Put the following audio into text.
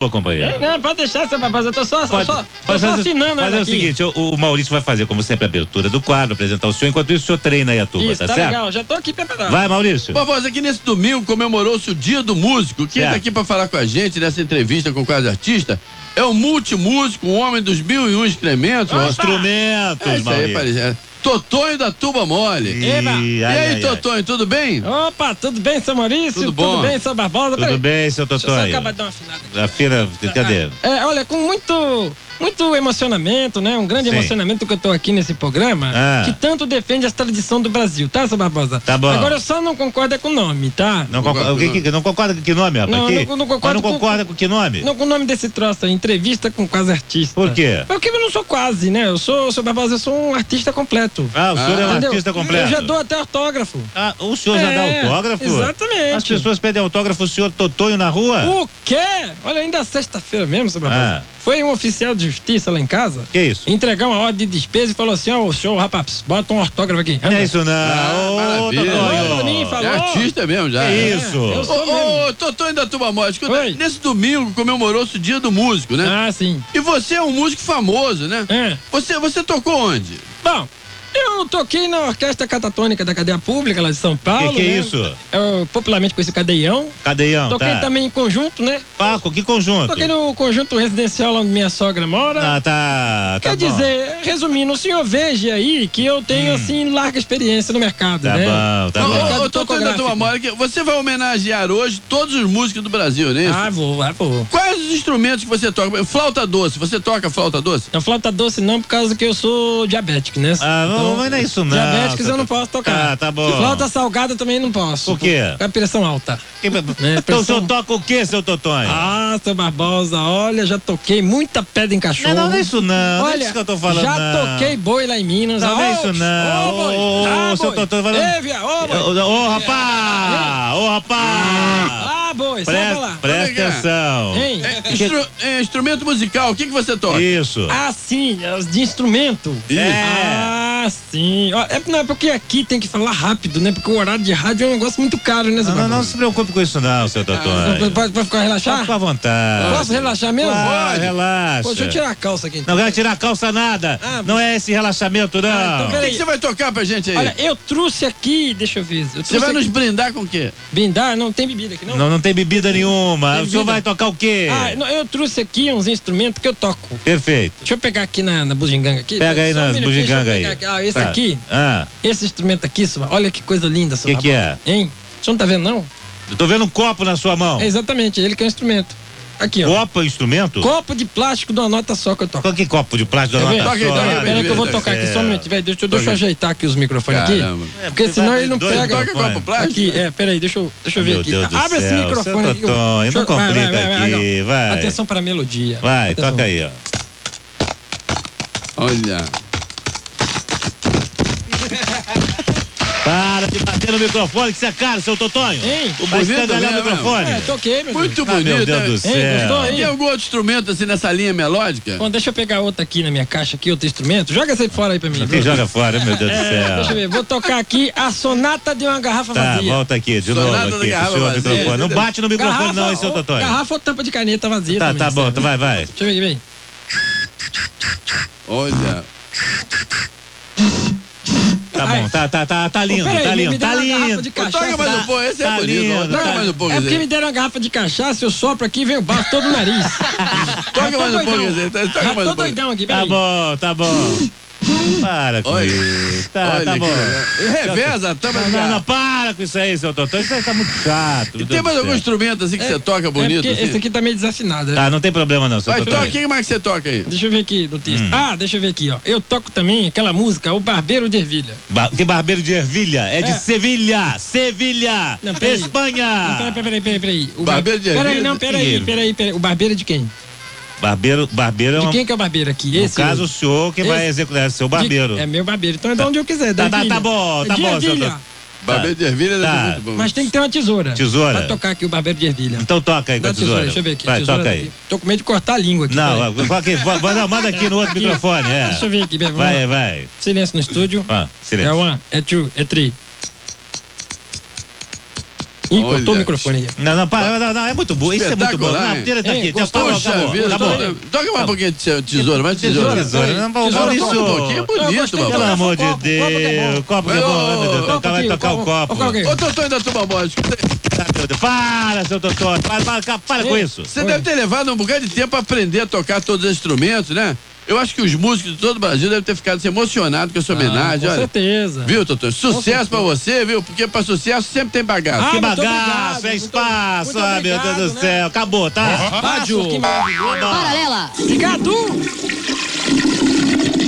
companheiro. Não, pode deixar, seu Barbosa, eu tô só assinando. Mas é o seguinte, o Maurício vai fazer, como sempre, a abertura do quadro, apresentar o senhor, enquanto isso o senhor treina aí a turma, Isso, tá certo? Legal, já tô aqui preparado. Vai, Maurício. Barbosa, aqui nesse domingo comemorou-se o Dia do Músico. Quem tá aqui pra falar com a gente nessa entrevista com o Quase Artista é o multimúsico, um homem dos 1001 instrumentos. Instrumentos, isso aí, Maurício. Totonho da Tuba Mole. E aí, Totonho, tudo bem? Opa, tudo bem, seu Maurício? Tudo bom? Tudo bem, seu Barbosa? Tudo bem, seu Totonho? Deixa eu só acabar de dar uma afinada. Afina, cadê? Olha, com muito emocionamento, né? Um grande emocionamento que eu tô aqui nesse programa, que tanto defende a tradição do Brasil, tá, seu Barbosa? Tá bom. Agora eu só não concordo com o nome, tá? Não concorda com que nome, rapaz? Não concordo com que nome? Não com o nome desse troço aí, entrevista com Quase Artista. Por quê? Porque eu não sou quase, né? Seu Barbosa, eu sou um artista completo. Ah, o senhor é um artista completo? Eu já dou até autógrafo. Ah, o senhor já dá autógrafo? Exatamente. As pessoas pedem autógrafo, o senhor Totonho na rua? O quê? Olha, ainda sexta-feira mesmo, seu Barbosa. Foi um oficial de justiça lá em casa. Que isso? Entregar uma ordem de despesa e falou assim: ó, senhor, rapaz, bota um autógrafo aqui. Não é isso não. Totonho. É artista mesmo já. É isso. Ô, Totonho da Tuba Mole, escuta, nesse domingo comemorou-se o Dia do Músico, né? Ah, sim. E você é um músico famoso, né? Você tocou onde? Bom, eu toquei na Orquestra Catatônica da Cadeia Pública, lá de São Paulo. Que é isso? Eu popularmente conhecido Cadeião. Cadeião, toquei também em conjunto, né? Paco, que conjunto? Toquei no conjunto residencial onde minha sogra mora. Ah, tá. Quer dizer, resumindo, o senhor veja aí que eu tenho, assim, larga experiência no mercado, né? Tá bom. Ô, Totonho da Tuba Mole, você vai homenagear hoje todos os músicos do Brasil, né? Vou. Quais os instrumentos que você toca? Flauta doce, você toca flauta doce? Não, flauta doce não, por causa que eu sou diabético, né? Mas não é isso não. Diabéticos eu não posso tocar. Tá bom. Flauta salgada também não posso. Por quê? Com a pressão alta. Então o senhor toca o quê, seu Totonho? Ah, seu Barbosa, olha, já toquei muita pedra em cachorro. Não é isso não. Olha, é isso que eu tô falando. Já toquei boi lá em Minas. Não é isso não. Ô, seu Totonho, ô, rapaz. Boi, sai pra lá. Presta atenção. Instrumento musical, o que você toca? Isso. Ah, sim, de instrumento. Ah, sim. Não, é porque aqui tem que falar rápido, né? Porque o horário de rádio é um negócio muito caro, né, Zé? Não se preocupe com isso não, seu Totonho. Pode ficar relaxar? Fica à vontade. Posso relaxar mesmo? Pode. Relaxa. Deixa eu tirar a calça aqui. Então. Não quero tirar a calça nada. Não é esse relaxamento, não. Então, o que você vai tocar pra gente aí? Olha, eu trouxe aqui, deixa eu ver. Você vai nos brindar com o quê? Brindar? Não tem bebida aqui, não? Não tem bebida nenhuma. O senhor vai tocar o quê? Eu trouxe aqui uns instrumentos que eu toco. Perfeito. Deixa eu pegar aqui na bugiganga aqui. Pega aí nas bugiganga aí. Esse aqui. Esse instrumento aqui, olha que coisa linda. O que é? Hein? Você não tá vendo, não? Eu tô vendo um copo na sua mão. Exatamente, ele que é o instrumento. Aqui, ó. Copo, instrumento? Copo de plástico de uma nota só que eu toco. Que copo de plástico de uma nota só? Peraí que eu vou tocar aqui só um minuto. Deixa eu ajeitar aqui os microfones aqui. Porque senão ele não pega. Toca copo plástico? Aqui, peraí, deixa eu ver aqui. Abre esse microfone aqui. Não complica aqui, vai. Atenção pra melodia. Vai, toca aí, ó. Olha. Para de bater no microfone, que você é caro, seu Totonho. Hein? Vai escangalhar o microfone. Toquei, meu Muito bonito. Meu Deus do céu. Tem algum outro instrumento assim nessa linha melódica? Bom, deixa eu pegar outra aqui na minha caixa, aqui, outro instrumento. Joga esse aí fora aí pra mim. Joga fora, meu Deus do céu. Deixa eu ver, vou tocar aqui a sonata de uma garrafa vazia. Volta aqui, de novo aqui, senhor microfone. Não bate no microfone não, seu Totonho. Garrafa ou tampa de caneta vazia. Tá bom, então vai. Deixa eu ver, vem. Olha. Tá bom, tá lindo, tá lindo. Toca mais um pouco, esse é bonito. Toca mais um pouco. É porque me deram uma garrafa de cachaça, eu sopro aqui e vem o barro todo no nariz. Toca mais um pouco. Tô doidão aqui, peraí. Tá bom. Para com isso. Tá bom. Reveza a tampa de Não, para com isso aí, seu Totonho. Isso aí tá muito chato. E tem mais algum instrumento assim que você toca bonito? Esse aqui tá meio desafinado. Tá, não tem problema não, seu Totonho. O que mais que você toca aí? Deixa eu ver aqui no texto. Deixa eu ver aqui, ó. Eu toco também aquela música, O Barbeiro de Ervilha. Que Barbeiro de Ervilha? É de Sevilha. Não, Espanha. Peraí. Barbeiro de Ervilha? Peraí. O barbeiro é de quem? Barbeiro é de quem que é o barbeiro aqui? No caso, o senhor que vai executar, é seu barbeiro. É meu barbeiro, então é de onde eu quiser. Tá bom, seu Totonho. Barbeiro de ervilha é muito bom. Mas tem que ter uma tesoura. Tesoura? Pra tocar aqui o barbeiro de ervilha. Então toca aí com a tesoura. Deixa eu ver aqui. Vai, toca aí. Tô com medo de cortar a língua aqui. Não, manda aqui no outro microfone. Deixa eu ver aqui. Vai. Silêncio no estúdio. Silêncio. É one, é two, é three. Ih, cortou o microfone aí. Não, é muito bom. Isso é muito bom. Não, tira daqui. Acabou. Toca mais um pouquinho de tesoura, mais tesoura. Maurício. Um pouquinho é bonito, mano. Pelo amor de Deus. Copo que é bom. Vai tocar o copo. Ô, Totô da Turma Boa, escuta aí. Para, seu Totô. Para com isso. Você deve ter levado um bocado de tempo pra aprender a tocar todos os instrumentos, né? Eu acho que os músicos de todo o Brasil devem ter ficado emocionados com essa homenagem. Com certeza. Viu, Totô? Sucesso pra você, viu? Porque pra sucesso sempre tem bagaço. Que bagaço, é espaço, meu Deus do céu. Acabou, tá? Rádio. Paralela. Obrigado.